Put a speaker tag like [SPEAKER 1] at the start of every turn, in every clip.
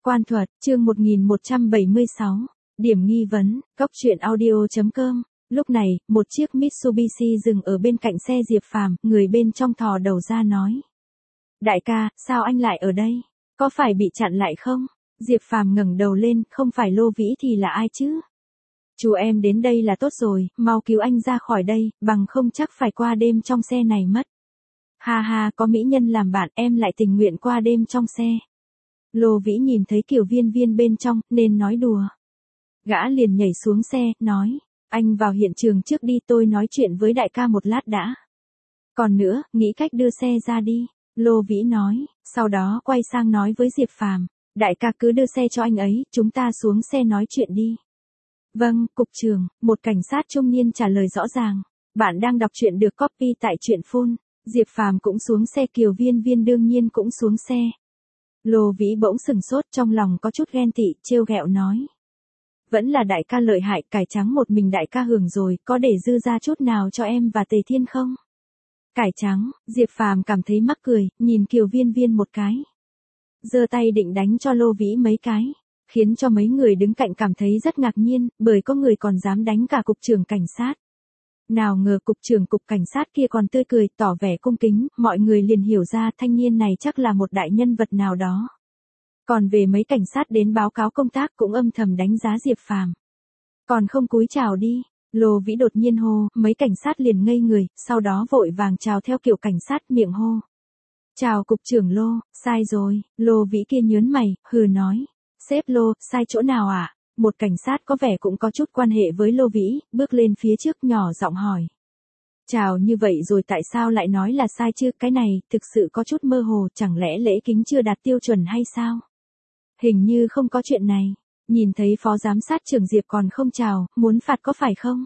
[SPEAKER 1] Quan thuật, chương 1176. Điểm nghi vấn, Cốc truyện audio.com. Lúc này, một chiếc Mitsubishi dừng ở bên cạnh xe Diệp Phàm, người bên trong thò đầu ra nói. Đại ca, sao anh lại ở đây? Có phải bị chặn lại không? Diệp Phàm ngẩng đầu lên, không phải Lô Vĩ thì là ai chứ? Chú em đến đây là tốt rồi, mau cứu anh ra khỏi đây, bằng không chắc phải qua đêm trong xe này mất. Ha ha, có mỹ nhân làm bạn, em lại tình nguyện qua đêm trong xe. Lô Vĩ nhìn thấy Kiều Viên Viên bên trong, nên nói đùa. Gã liền nhảy xuống xe, nói, anh vào hiện trường trước đi, tôi nói chuyện với đại ca một lát đã. Còn nữa, nghĩ cách đưa xe ra đi. Lô Vĩ nói, sau đó quay sang nói với Diệp Phàm, đại ca cứ đưa xe cho anh ấy, chúng ta xuống xe nói chuyện đi. Vâng, cục trưởng, một cảnh sát trung niên trả lời rõ ràng. Bạn đang đọc truyện được copy tại truyện Phone. Diệp Phàm cũng xuống xe, Kiều Viên Viên đương nhiên cũng xuống xe. Lô Vĩ bỗng sừng sốt, trong lòng có chút ghen tị, trêu ghẹo nói. Vẫn là đại ca lợi hại, cải trắng một mình đại ca hưởng rồi, có để dư ra chút nào cho em và Tề Thiên không? Cải trắng, Diệp Phàm cảm thấy mắc cười, nhìn Kiều Viên Viên một cái. Giơ tay định đánh cho Lô Vĩ mấy cái, khiến cho mấy người đứng cạnh cảm thấy rất ngạc nhiên, bởi có người còn dám đánh cả cục trưởng cảnh sát. Nào ngờ cục trưởng cục cảnh sát kia còn tươi cười, tỏ vẻ cung kính, mọi người liền hiểu ra thanh niên này chắc là một đại nhân vật nào đó. Còn về mấy cảnh sát đến báo cáo công tác cũng âm thầm đánh giá Diệp Phàm. Còn không cúi chào đi, Lô Vĩ đột nhiên hô, mấy cảnh sát liền ngây người, sau đó vội vàng chào theo kiểu cảnh sát, miệng hô. Chào cục trưởng Lô, sai rồi, Lô Vĩ kia nhớn mày, hừ nói. Sếp Lô, sai chỗ nào ạ? Một cảnh sát có vẻ cũng có chút quan hệ với Lô Vĩ, bước lên phía trước nhỏ giọng hỏi. Chào như vậy rồi tại sao lại nói là sai chứ, cái này, thực sự có chút mơ hồ, chẳng lẽ lễ kính chưa đạt tiêu chuẩn hay sao? Hình như không có chuyện này, nhìn thấy phó giám sát trưởng Diệp còn không chào, muốn phạt có phải không?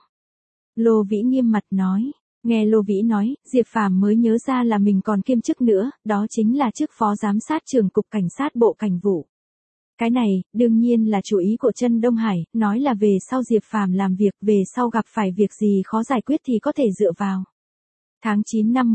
[SPEAKER 1] Lô Vĩ nghiêm mặt nói, nghe Lô Vĩ nói, Diệp Phàm mới nhớ ra là mình còn kiêm chức nữa, đó chính là chức phó giám sát trưởng cục cảnh sát bộ cảnh vụ. Cái này, đương nhiên là chủ ý của Trân Đông Hải, nói là về sau Diệp Phàm làm việc, về sau gặp phải việc gì khó giải quyết thì có thể dựa vào. Tháng 9 năm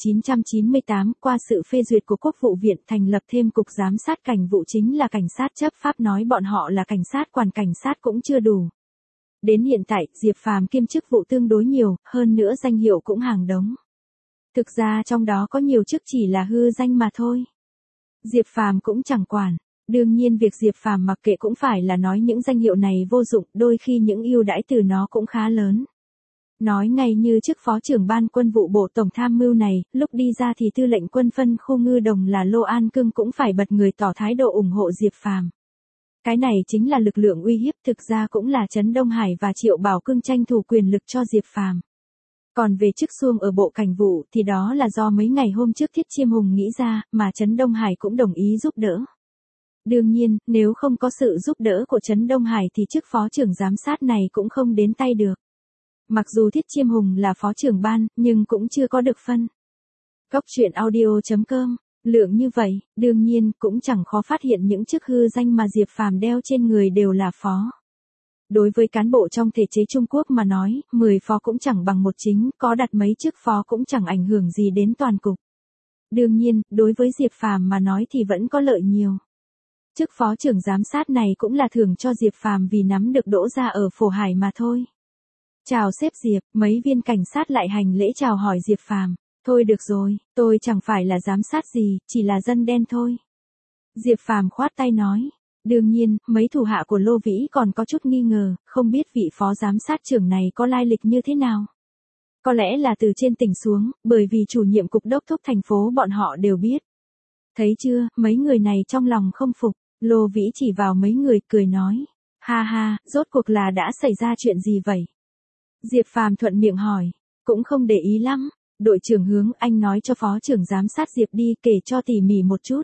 [SPEAKER 1] 1998, qua sự phê duyệt của Quốc vụ viện thành lập thêm cục giám sát cảnh vụ, chính là cảnh sát chấp pháp, nói bọn họ là cảnh sát quản cảnh sát cũng chưa đủ. Đến hiện tại, Diệp Phàm kiêm chức vụ tương đối nhiều, hơn nữa danh hiệu cũng hàng đống. Thực ra trong đó có nhiều chức chỉ là hư danh mà thôi. Diệp Phàm cũng chẳng quản. Đương nhiên việc Diệp Phàm mặc kệ cũng phải là nói những danh hiệu này vô dụng, đôi khi những ưu đãi từ nó cũng khá lớn. Nói ngay như chức phó trưởng ban quân vụ bộ tổng tham mưu này, lúc đi ra thì tư lệnh quân phân khu Ngư Đồng là Lô An Cương cũng phải bật người tỏ thái độ ủng hộ Diệp Phàm. Cái này chính là lực lượng uy hiếp, thực ra cũng là Trấn Đông Hải và Triệu Bảo Cương tranh thủ quyền lực cho Diệp Phàm. Còn về chức xuông ở bộ cảnh vụ thì đó là do mấy ngày hôm trước Thiết Chiêm Hùng nghĩ ra, mà Trấn Đông Hải cũng đồng ý giúp đỡ. Đương nhiên, nếu không có sự giúp đỡ của Trấn Đông Hải thì chức phó trưởng giám sát này cũng không đến tay được. Mặc dù Thiết Chiêm Hùng là phó trưởng ban, nhưng cũng chưa có được phân. Cốc truyện audio.com. Lượng như vậy, đương nhiên, cũng chẳng khó phát hiện những chức hư danh mà Diệp Phàm đeo trên người đều là phó. Đối với cán bộ trong thể chế Trung Quốc mà nói, 10 phó cũng chẳng bằng một chính, có đặt mấy chức phó cũng chẳng ảnh hưởng gì đến toàn cục. Đương nhiên, đối với Diệp Phàm mà nói thì vẫn có lợi nhiều. Chức phó trưởng giám sát này cũng là thưởng cho Diệp Phàm vì nắm được đỗ ra ở Phổ Hải mà thôi. Chào sếp Diệp, mấy viên cảnh sát lại hành lễ chào hỏi Diệp Phàm. Thôi được rồi, tôi chẳng phải là giám sát gì, chỉ là dân đen thôi. Diệp Phàm khoát tay nói. Đương nhiên, mấy thủ hạ của Lô Vĩ còn có chút nghi ngờ, không biết vị phó giám sát trưởng này có lai lịch như thế nào. Có lẽ là từ trên tỉnh xuống, bởi vì chủ nhiệm cục đốc thúc thành phố bọn họ đều biết. Thấy chưa, mấy người này trong lòng không phục. Lô Vĩ chỉ vào mấy người, cười nói. Ha ha, rốt cuộc là đã xảy ra chuyện gì vậy? Diệp Phàm thuận miệng hỏi. Cũng không để ý lắm. Đội trưởng Hướng, anh nói cho phó trưởng giám sát Diệp đi, kể cho tỉ mỉ một chút.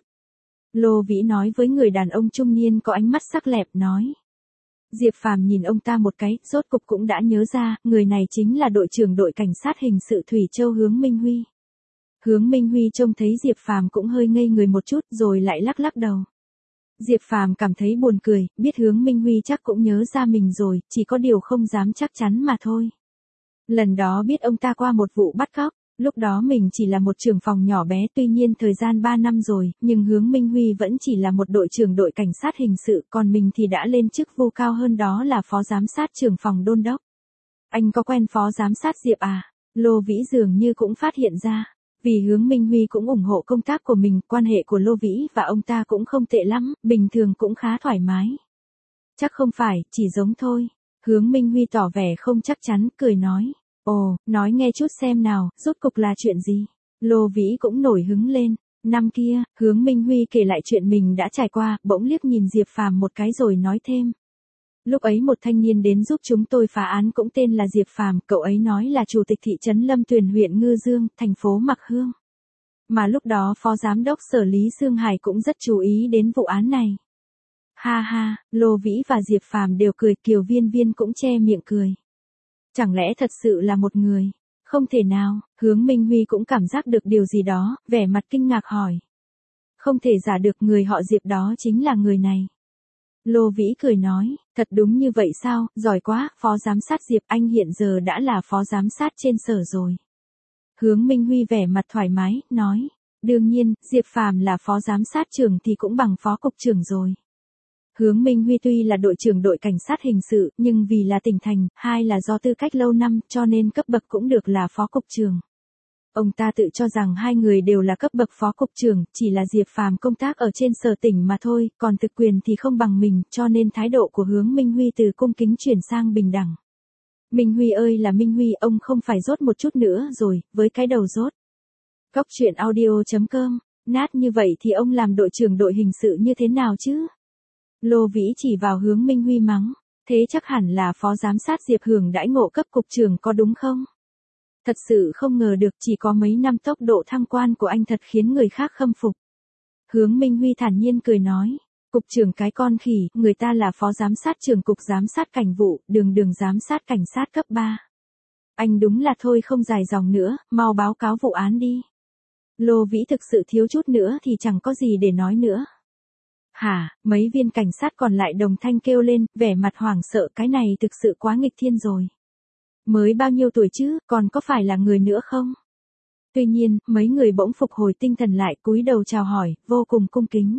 [SPEAKER 1] Lô Vĩ nói với người đàn ông trung niên có ánh mắt sắc lẹm, nói. Diệp Phàm nhìn ông ta một cái, rốt cục cũng đã nhớ ra, người này chính là đội trưởng đội cảnh sát hình sự Thủy Châu Hướng Minh Huy. Hướng Minh Huy trông thấy Diệp Phàm cũng hơi ngây người một chút, rồi lại lắc lắc đầu. Diệp Phàm cảm thấy buồn cười, biết Hướng Minh Huy chắc cũng nhớ ra mình rồi, chỉ có điều không dám chắc chắn mà thôi. Lần đó biết ông ta qua một vụ bắt cóc, Lúc đó mình chỉ là một trưởng phòng nhỏ bé, tuy nhiên thời gian 3 năm rồi, nhưng Hướng Minh Huy vẫn chỉ là một đội trưởng đội cảnh sát hình sự, còn mình thì đã lên chức vụ cao hơn, đó là phó giám sát trưởng phòng đôn đốc. Anh có quen phó giám sát Diệp à? Lô Vĩ dường như cũng phát hiện ra. Vì Hướng Minh Huy cũng ủng hộ công tác của mình, quan hệ của Lô Vĩ và ông ta cũng không tệ lắm, bình thường cũng khá thoải mái. Chắc không phải, chỉ giống thôi. Hướng Minh Huy tỏ vẻ không chắc chắn, cười nói. Ồ, nói nghe chút xem nào, rốt cục là chuyện gì? Lô Vĩ cũng nổi hứng lên. Năm kia, Hướng Minh Huy kể lại chuyện mình đã trải qua, bỗng liếc nhìn Diệp Phàm một cái rồi nói thêm. Lúc ấy một thanh niên đến giúp chúng tôi phá án cũng tên là Diệp Phàm, cậu ấy nói là chủ tịch thị trấn Lâm Tuyền huyện Ngư Dương, thành phố Mạc Hương. Mà lúc đó phó giám đốc sở Lý Dương Hải cũng rất chú ý đến vụ án này. Ha ha, Lô Vĩ và Diệp Phàm đều cười, Kiều Viên Viên cũng che miệng cười. Chẳng lẽ thật sự là một người? Không thể nào, Hướng Minh Huy cũng cảm giác được điều gì đó, vẻ mặt kinh ngạc hỏi. Không thể giả được, người họ Diệp đó chính là người này. Lô Vĩ cười nói, thật đúng như vậy sao, giỏi quá, phó giám sát Diệp, anh hiện giờ đã là phó giám sát trên sở rồi. Hướng Minh Huy vẻ mặt thoải mái, nói, đương nhiên, Diệp Phàm là phó giám sát trưởng thì cũng bằng phó cục trưởng rồi. Hướng Minh Huy tuy là đội trưởng đội cảnh sát hình sự, nhưng vì là tỉnh thành, hai là do tư cách lâu năm, cho nên cấp bậc cũng được là phó cục trưởng. Ông ta tự cho rằng hai người đều là cấp bậc phó cục trưởng, chỉ là Diệp Phàm công tác ở trên sở tỉnh mà thôi, còn thực quyền thì không bằng mình, cho nên thái độ của Hướng Minh Huy từ cung kính chuyển sang bình đẳng. Minh Huy ơi là Minh Huy, ông không phải dốt một chút nữa rồi, với cái đầu dốt. Góc truyện audio.com, nát như vậy thì ông làm đội trưởng đội hình sự như thế nào chứ? Lô Vĩ chỉ vào Hướng Minh Huy mắng, thế chắc hẳn là phó giám sát Diệp hưởng đãi ngộ cấp cục trưởng có đúng không? Thật sự không ngờ được, chỉ có mấy năm tốc độ thăng quan của anh thật khiến người khác khâm phục. Hướng Minh Huy thản nhiên cười nói, cục trưởng cái con khỉ, người ta là phó giám sát trưởng cục giám sát cảnh vụ, đường giám sát cảnh sát cấp 3. Anh đúng là thôi không dài dòng nữa, mau báo cáo vụ án đi. Lô Vĩ thực sự thiếu chút nữa thì chẳng có gì để nói nữa. Hả, mấy viên cảnh sát còn lại đồng thanh kêu lên, vẻ mặt hoảng sợ, cái này thực sự quá nghịch thiên rồi. Mới bao nhiêu tuổi chứ, còn có phải là người nữa không? Tuy nhiên, mấy người bỗng phục hồi tinh thần lại, cúi đầu chào hỏi, vô cùng cung kính.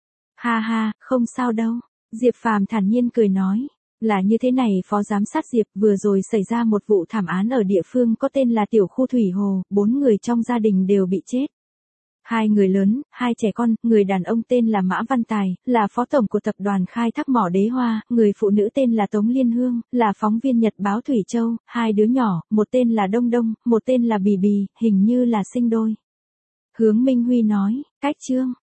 [SPEAKER 1] Ha ha, không sao đâu. Diệp Phàm thản nhiên cười nói, là như thế này phó giám sát Diệp, vừa rồi xảy ra một vụ thảm án ở địa phương có tên là Tiểu Khu Thủy Hồ, 4 người trong gia đình đều bị chết. 2 người lớn, 2 trẻ con, người đàn ông tên là Mã Văn Tài, là phó tổng của tập đoàn khai thác mỏ Đế Hoa, người phụ nữ tên là Tống Liên Hương, là phóng viên Nhật báo Thủy Châu, 2 đứa nhỏ, một tên là Đông Đông, một tên là Bì Bì, hình như là sinh đôi. Hướng Minh Huy nói, cách chương.